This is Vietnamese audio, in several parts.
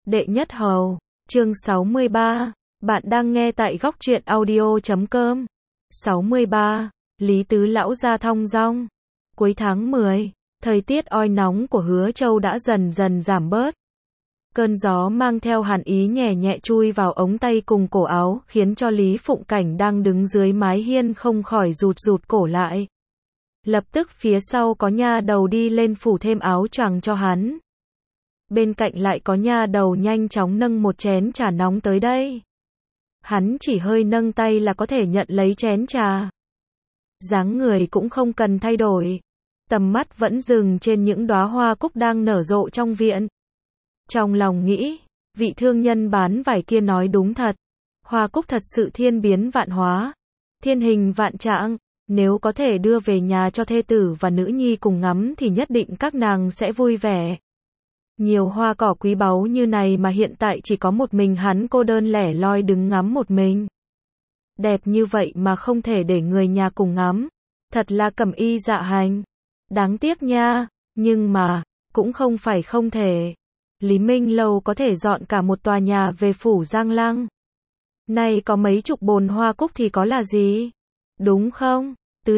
Đệ nhất hầu, chương 63, bạn đang nghe tại góc truyện audio.com. 63, Lý Tứ lão gia thong dong. Cuối tháng 10, thời tiết oi nóng của Hứa Châu đã dần dần giảm bớt. Cơn gió mang theo hàn ý nhẹ nhẹ chui vào ống tay cùng cổ áo, khiến cho Lý Phụng Cảnh đang đứng dưới mái hiên không khỏi rụt cổ lại. Lập tức phía sau có nha đầu đi lên phủ thêm áo choàng cho hắn. Bên cạnh lại có nha đầu nhanh chóng nâng một chén trà nóng tới đây. Hắn chỉ hơi nâng tay là có thể nhận lấy chén trà. Dáng người cũng không cần thay đổi. Tầm mắt vẫn dừng trên những đóa hoa cúc đang nở rộ trong viện. Trong lòng nghĩ, vị thương nhân bán vải kia nói đúng thật. Hoa cúc thật sự thiên biến vạn hóa, thiên hình vạn trạng. Nếu có thể đưa về nhà cho thê tử và nữ nhi cùng ngắm thì nhất định các nàng sẽ vui vẻ. Nhiều hoa cỏ quý báu như này mà hiện tại chỉ có một mình hắn cô đơn lẻ loi đứng ngắm một mình. Đẹp như vậy mà không thể để người nhà cùng ngắm. Thật là cẩm y dạ hành. Đáng tiếc nha, nhưng mà, cũng không phải không thể. Lý Minh Lâu có thể dọn cả một tòa nhà về phủ Giang Lăng. Nay có mấy chục bồn hoa cúc thì có là gì? Đúng không? Tứ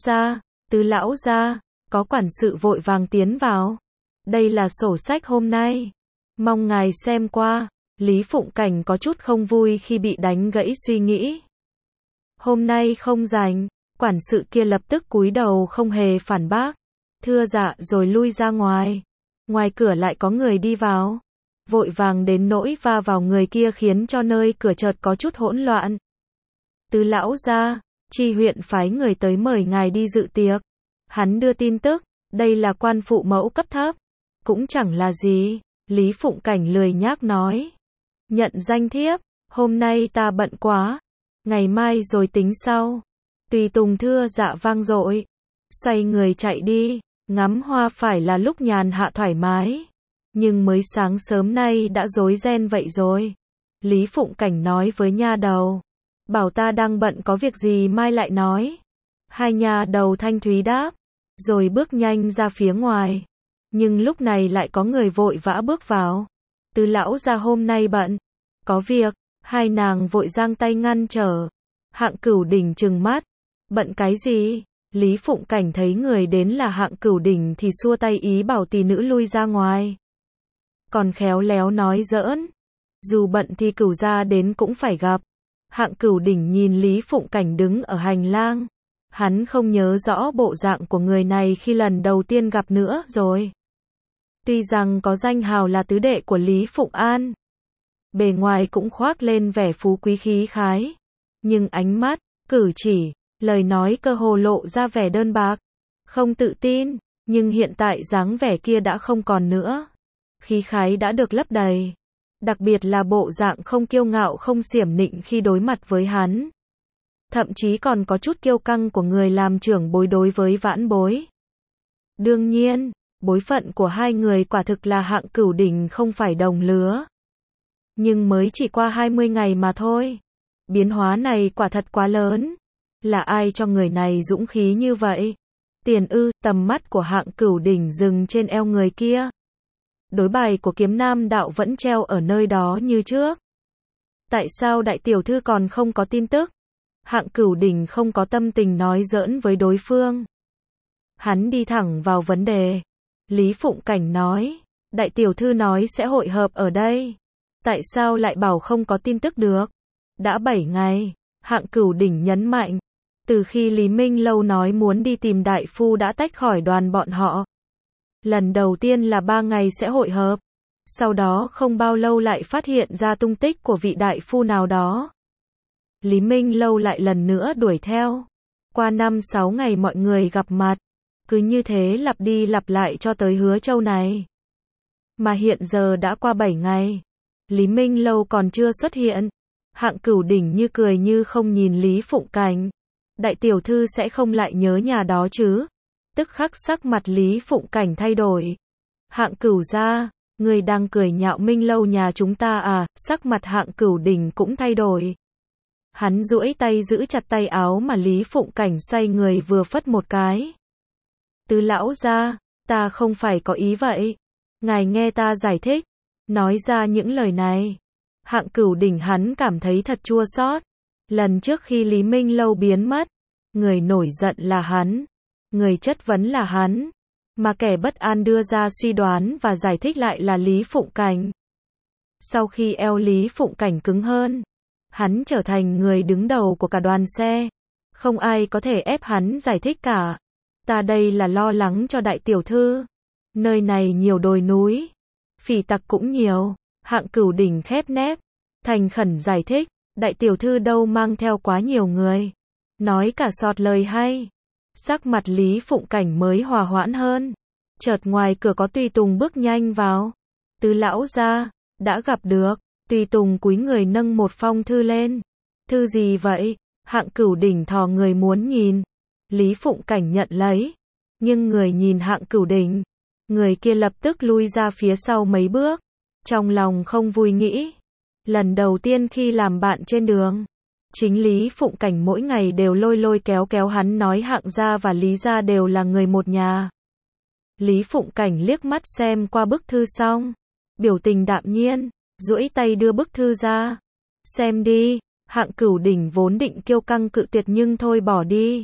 lão gia, có quản sự vội vàng tiến vào. Đây là sổ sách hôm nay. Mong ngài xem qua. Lý Phụng Cảnh có chút không vui khi bị đánh gãy suy nghĩ. Hôm nay không rảnh. Quản sự kia lập tức cúi đầu không hề phản bác. Thưa dạ rồi lui ra ngoài. Ngoài cửa lại có người đi vào. Vội vàng đến nỗi va vào người kia khiến cho nơi cửa chợt có chút hỗn loạn. Tứ lão gia, Tri huyện phái người tới mời ngài đi dự tiệc. Hắn đưa tin tức, đây là quan phụ mẫu cấp thấp. Cũng chẳng là gì, Lý Phụng Cảnh lười nhác nói. Nhận danh thiếp, hôm nay ta bận quá. Ngày mai rồi tính sau. Tùy tùng thưa dạ vang dội. Xoay người chạy đi, ngắm hoa phải là lúc nhàn hạ thoải mái. Nhưng mới sáng sớm nay đã rối ren vậy rồi. Lý Phụng Cảnh nói với nha đầu. Bảo ta đang bận có việc gì mai lại nói. Hai nha đầu thanh thúy đáp. Rồi bước nhanh ra phía ngoài. Nhưng lúc này lại có người vội vã bước vào. Tứ lão gia hôm nay bận. Có việc. Hai nàng vội giang tay ngăn trở. Hạng Cửu Đỉnh trừng mắt. Bận cái gì? Lý Phụng Cảnh thấy người đến là Hạng Cửu Đỉnh thì xua tay ý bảo tỷ nữ lui ra ngoài. Còn khéo léo nói giỡn. Dù bận thì Cửu gia đến cũng phải gặp. Hạng Cửu Đỉnh nhìn Lý Phụng Cảnh đứng ở hành lang. Hắn không nhớ rõ bộ dạng của người này khi lần đầu tiên gặp nữa rồi. Tuy rằng có danh hào là tứ đệ của Lý Phụng An. Bề ngoài cũng khoác lên vẻ phú quý khí khái. Nhưng ánh mắt, cử chỉ, lời nói cơ hồ lộ ra vẻ đơn bạc. Không tự tin, nhưng hiện tại dáng vẻ kia đã không còn nữa. Khí khái đã được lấp đầy. Đặc biệt là bộ dạng không kiêu ngạo không xiểm nịnh khi đối mặt với hắn. Thậm chí còn có chút kiêu căng của người làm trưởng bối đối với vãn bối. Đương nhiên, bối phận của hai người quả thực là Hạng Cửu Đỉnh không phải đồng lứa. Nhưng mới chỉ qua 20 ngày mà thôi. Biến hóa này quả thật quá lớn. Là ai cho người này dũng khí như vậy? Tiền ư? Tầm mắt của Hạng Cửu Đỉnh dừng trên eo người kia. Đối bài của Kiếm Nam đạo vẫn treo ở nơi đó như trước. Tại sao đại tiểu thư còn không có tin tức? Hạng Cửu Đỉnh không có tâm tình nói giỡn với đối phương. Hắn đi thẳng vào vấn đề. Lý Phụng Cảnh nói, đại tiểu thư nói sẽ hội hợp ở đây. Tại sao lại bảo không có tin tức được? Đã 7 ngày, Hạng Cửu Đỉnh nhấn mạnh. Từ khi Lý Minh Lâu nói muốn đi tìm đại phu đã tách khỏi đoàn bọn họ. Lần đầu tiên là 3 ngày sẽ hội hợp. Sau đó không bao lâu lại phát hiện ra tung tích của vị đại phu nào đó. Lý Minh Lâu lại lần nữa đuổi theo. Qua 5-6 ngày mọi người gặp mặt. Cứ như thế lặp đi lặp lại cho tới Hứa Châu này. Mà hiện giờ đã qua 7 ngày. Lý Minh Lâu còn chưa xuất hiện. Hạng Cửu Đỉnh như cười như không nhìn Lý Phụng Cảnh. Đại tiểu thư sẽ không lại nhớ nhà đó chứ? Tức khắc sắc mặt Lý Phụng Cảnh thay đổi. Hạng Cửu gia, người đang cười nhạo Minh Lâu nhà chúng ta à? Sắc mặt Hạng Cửu Đỉnh cũng thay đổi. Hắn duỗi tay giữ chặt tay áo mà Lý Phụng Cảnh xoay người vừa phất một cái. Tứ lão gia, ta không phải có ý vậy. Ngài nghe ta giải thích. Nói ra những lời này, Hạng Cửu Đỉnh hắn cảm thấy thật chua xót. Lần trước khi Lý Minh Lâu biến mất, người nổi giận là hắn, người chất vấn là hắn, mà kẻ bất an đưa ra suy đoán và giải thích lại là Lý Phụng Cảnh. Sau khi eo Lý Phụng Cảnh cứng hơn, hắn trở thành người đứng đầu của cả đoàn xe. Không ai có thể ép hắn giải thích cả. Ta đây là lo lắng cho đại tiểu thư. Nơi này nhiều đồi núi, phỉ tặc cũng nhiều. Hạng Cửu Đỉnh khép nép, thành khẩn giải thích, đại tiểu thư đâu mang theo quá nhiều người. Nói cả sọt lời hay. Sắc mặt Lý Phụng Cảnh mới hòa hoãn hơn. Chợt ngoài cửa có tùy tùng bước nhanh vào. Tứ lão gia, đã gặp được. Tùy tùng cúi người nâng một phong thư lên. Thư gì vậy? Hạng Cửu Đỉnh thò người muốn nhìn. Lý Phụng Cảnh nhận lấy. Nhưng người nhìn Hạng Cửu Đỉnh, người kia lập tức lui ra phía sau mấy bước. Trong lòng không vui nghĩ. Lần đầu tiên khi làm bạn trên đường, chính Lý Phụng Cảnh mỗi ngày đều lôi lôi kéo kéo hắn nói Hạng gia và Lý gia đều là người một nhà. Lý Phụng Cảnh liếc mắt xem qua bức thư xong, biểu tình đạm nhiên, duỗi tay đưa bức thư ra. Xem đi. Hạng Cửu Đỉnh vốn định kiêu căng cự tuyệt nhưng thôi bỏ đi.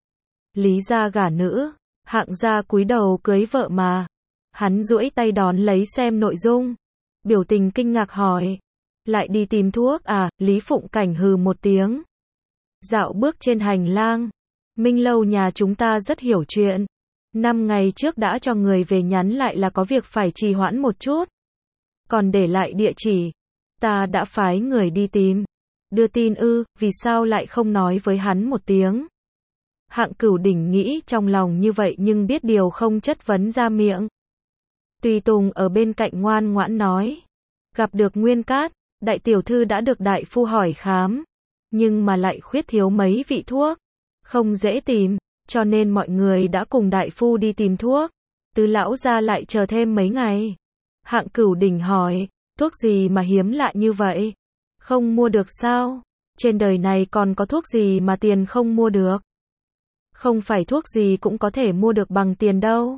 Lý gia gả nữ, Hạng gia cúi đầu cưới vợ mà. Hắn duỗi tay đón lấy xem nội dung, biểu tình kinh ngạc hỏi, lại đi tìm thuốc à? Lý Phụng Cảnh hừ một tiếng, dạo bước trên hành lang. Minh Lâu nhà chúng ta rất hiểu chuyện. 5 ngày trước đã cho người về nhắn lại là có việc phải trì hoãn một chút. Còn để lại địa chỉ, ta đã phái người đi tìm. Đưa tin ư? Vì sao lại không nói với hắn một tiếng? Hạng Cửu Đỉnh nghĩ trong lòng như vậy nhưng biết điều không chất vấn ra miệng. Tùy tùng ở bên cạnh ngoan ngoãn nói, gặp được Nguyên Cát, đại tiểu thư đã được đại phu hỏi khám, nhưng mà lại khuyết thiếu mấy vị thuốc, không dễ tìm, cho nên mọi người đã cùng đại phu đi tìm thuốc. Tứ lão gia lại chờ thêm mấy ngày. Hạng Cửu Đỉnh hỏi, thuốc gì mà hiếm lạ như vậy? Không mua được sao? Trên đời này còn có thuốc gì mà tiền không mua được? Không phải thuốc gì cũng có thể mua được bằng tiền đâu.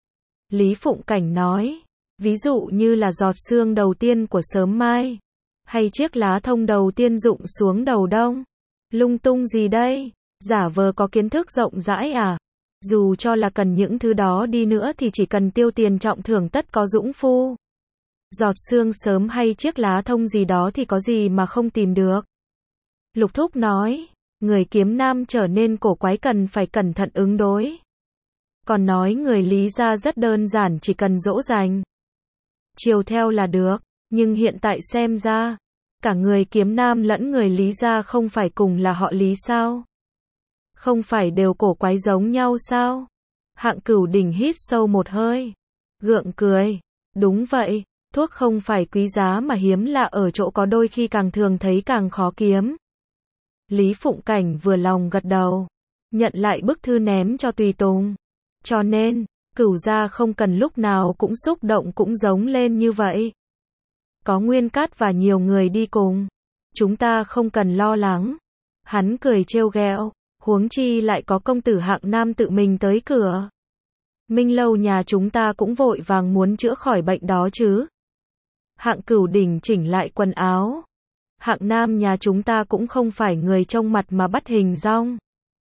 Lý Phụng Cảnh nói, ví dụ như là giọt sương đầu tiên của sớm mai, hay chiếc lá thông đầu tiên rụng xuống đầu đông. Lung tung gì đây? Giả vờ có kiến thức rộng rãi à? Dù cho là cần những thứ đó đi nữa thì chỉ cần tiêu tiền trọng thưởng tất có dũng phu. Giọt sương sớm hay chiếc lá thông gì đó thì có gì mà không tìm được. Lục Thúc nói, người kiếm nam trở nên cổ quái cần phải cẩn thận ứng đối. Còn nói người Lý gia rất đơn giản, chỉ cần dỗ dành, chiều theo là được. Nhưng hiện tại xem ra, cả người kiếm nam lẫn người Lý gia không phải cùng là họ Lý sao? Không phải đều cổ quái giống nhau sao? Hạng Cửu Đỉnh hít sâu một hơi, gượng cười. Đúng vậy, thuốc không phải quý giá mà hiếm lạ ở chỗ có đôi khi càng thường thấy càng khó kiếm. Lý Phụng Cảnh vừa lòng gật đầu, nhận lại bức thư ném cho tùy tùng. Cho nên, Cửu gia không cần lúc nào cũng xúc động cũng giống lên như vậy. Có Nguyên Cát và nhiều người đi cùng, chúng ta không cần lo lắng. Hắn cười trêu ghẹo, huống chi lại có công tử Hạng Nam tự mình tới cửa. Minh Lâu nhà chúng ta cũng vội vàng muốn chữa khỏi bệnh đó chứ. Hạng Cửu Đỉnh chỉnh lại quần áo. Hạng Nam nhà chúng ta cũng không phải người trông mặt mà bắt hình dong.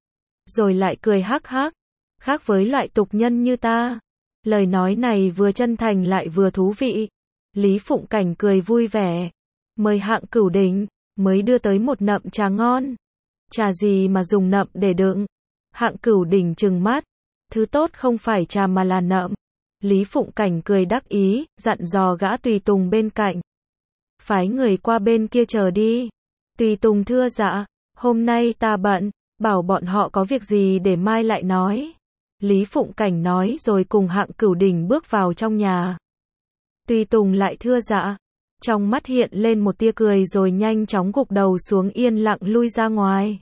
Rồi lại cười hắc hắc, khác với loại tục nhân như ta. Lời nói này vừa chân thành lại vừa thú vị. Lý Phụng Cảnh cười vui vẻ, mời Hạng Cửu Đỉnh, mới đưa tới một nậm trà ngon. Trà gì mà dùng nậm để đựng? Hạng Cửu Đỉnh trừng mắt, thứ tốt không phải trà mà là nậm. Lý Phụng Cảnh cười đắc ý, dặn dò gã tùy tùng bên cạnh, phái người qua bên kia chờ đi. Tùy tùng thưa dạ, hôm nay ta bận, bảo bọn họ có việc gì để mai lại nói. Lý Phụng Cảnh nói rồi cùng Hạng Cửu Đỉnh bước vào trong nhà. Tùy tùng lại thưa dạ, trong mắt hiện lên một tia cười rồi nhanh chóng gục đầu xuống yên lặng lui ra ngoài.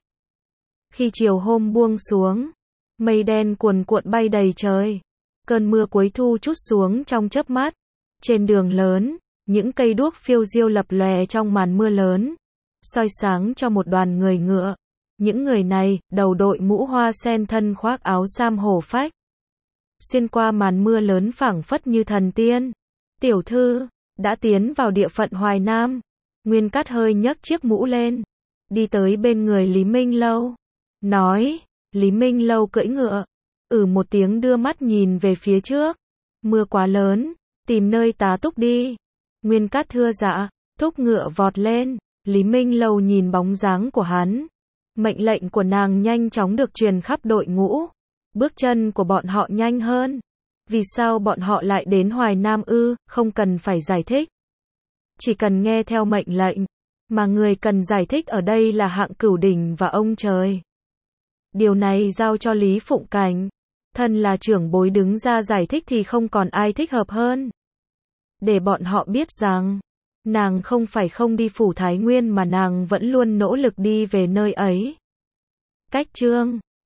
Khi chiều hôm buông xuống, mây đen cuồn cuộn bay đầy trời. Cơn mưa cuối thu trút xuống trong chớp mắt. Trên đường lớn, những cây đuốc phiêu diêu lập lòe trong màn mưa lớn, soi sáng cho một đoàn người ngựa. Những người này, đầu đội mũ hoa sen, thân khoác áo sam hổ phách. Xuyên qua màn mưa lớn phảng phất như thần tiên. Tiểu thư, đã tiến vào địa phận Hoài Nam. Nguyên Cát hơi nhấc chiếc mũ lên, đi tới bên người Lý Minh Lâu, nói, Lý Minh Lâu cưỡi ngựa, một tiếng đưa mắt nhìn về phía trước, mưa quá lớn, tìm nơi tá túc đi. Nguyên Cát thưa dạ, thúc ngựa vọt lên, Lý Minh Lâu nhìn bóng dáng của hắn. Mệnh lệnh của nàng nhanh chóng được truyền khắp đội ngũ, bước chân của bọn họ nhanh hơn. Vì sao bọn họ lại đến Hoài Nam ư, không cần phải giải thích. Chỉ cần nghe theo mệnh lệnh, mà người cần giải thích ở đây là Hạng Cửu Đỉnh và ông trời. Điều này giao cho Lý Phụng Cảnh, thân là trưởng bối đứng ra giải thích thì không còn ai thích hợp hơn. Để bọn họ biết rằng, nàng không phải không đi phủ Thái Nguyên mà nàng vẫn luôn nỗ lực đi về nơi ấy. Cách chương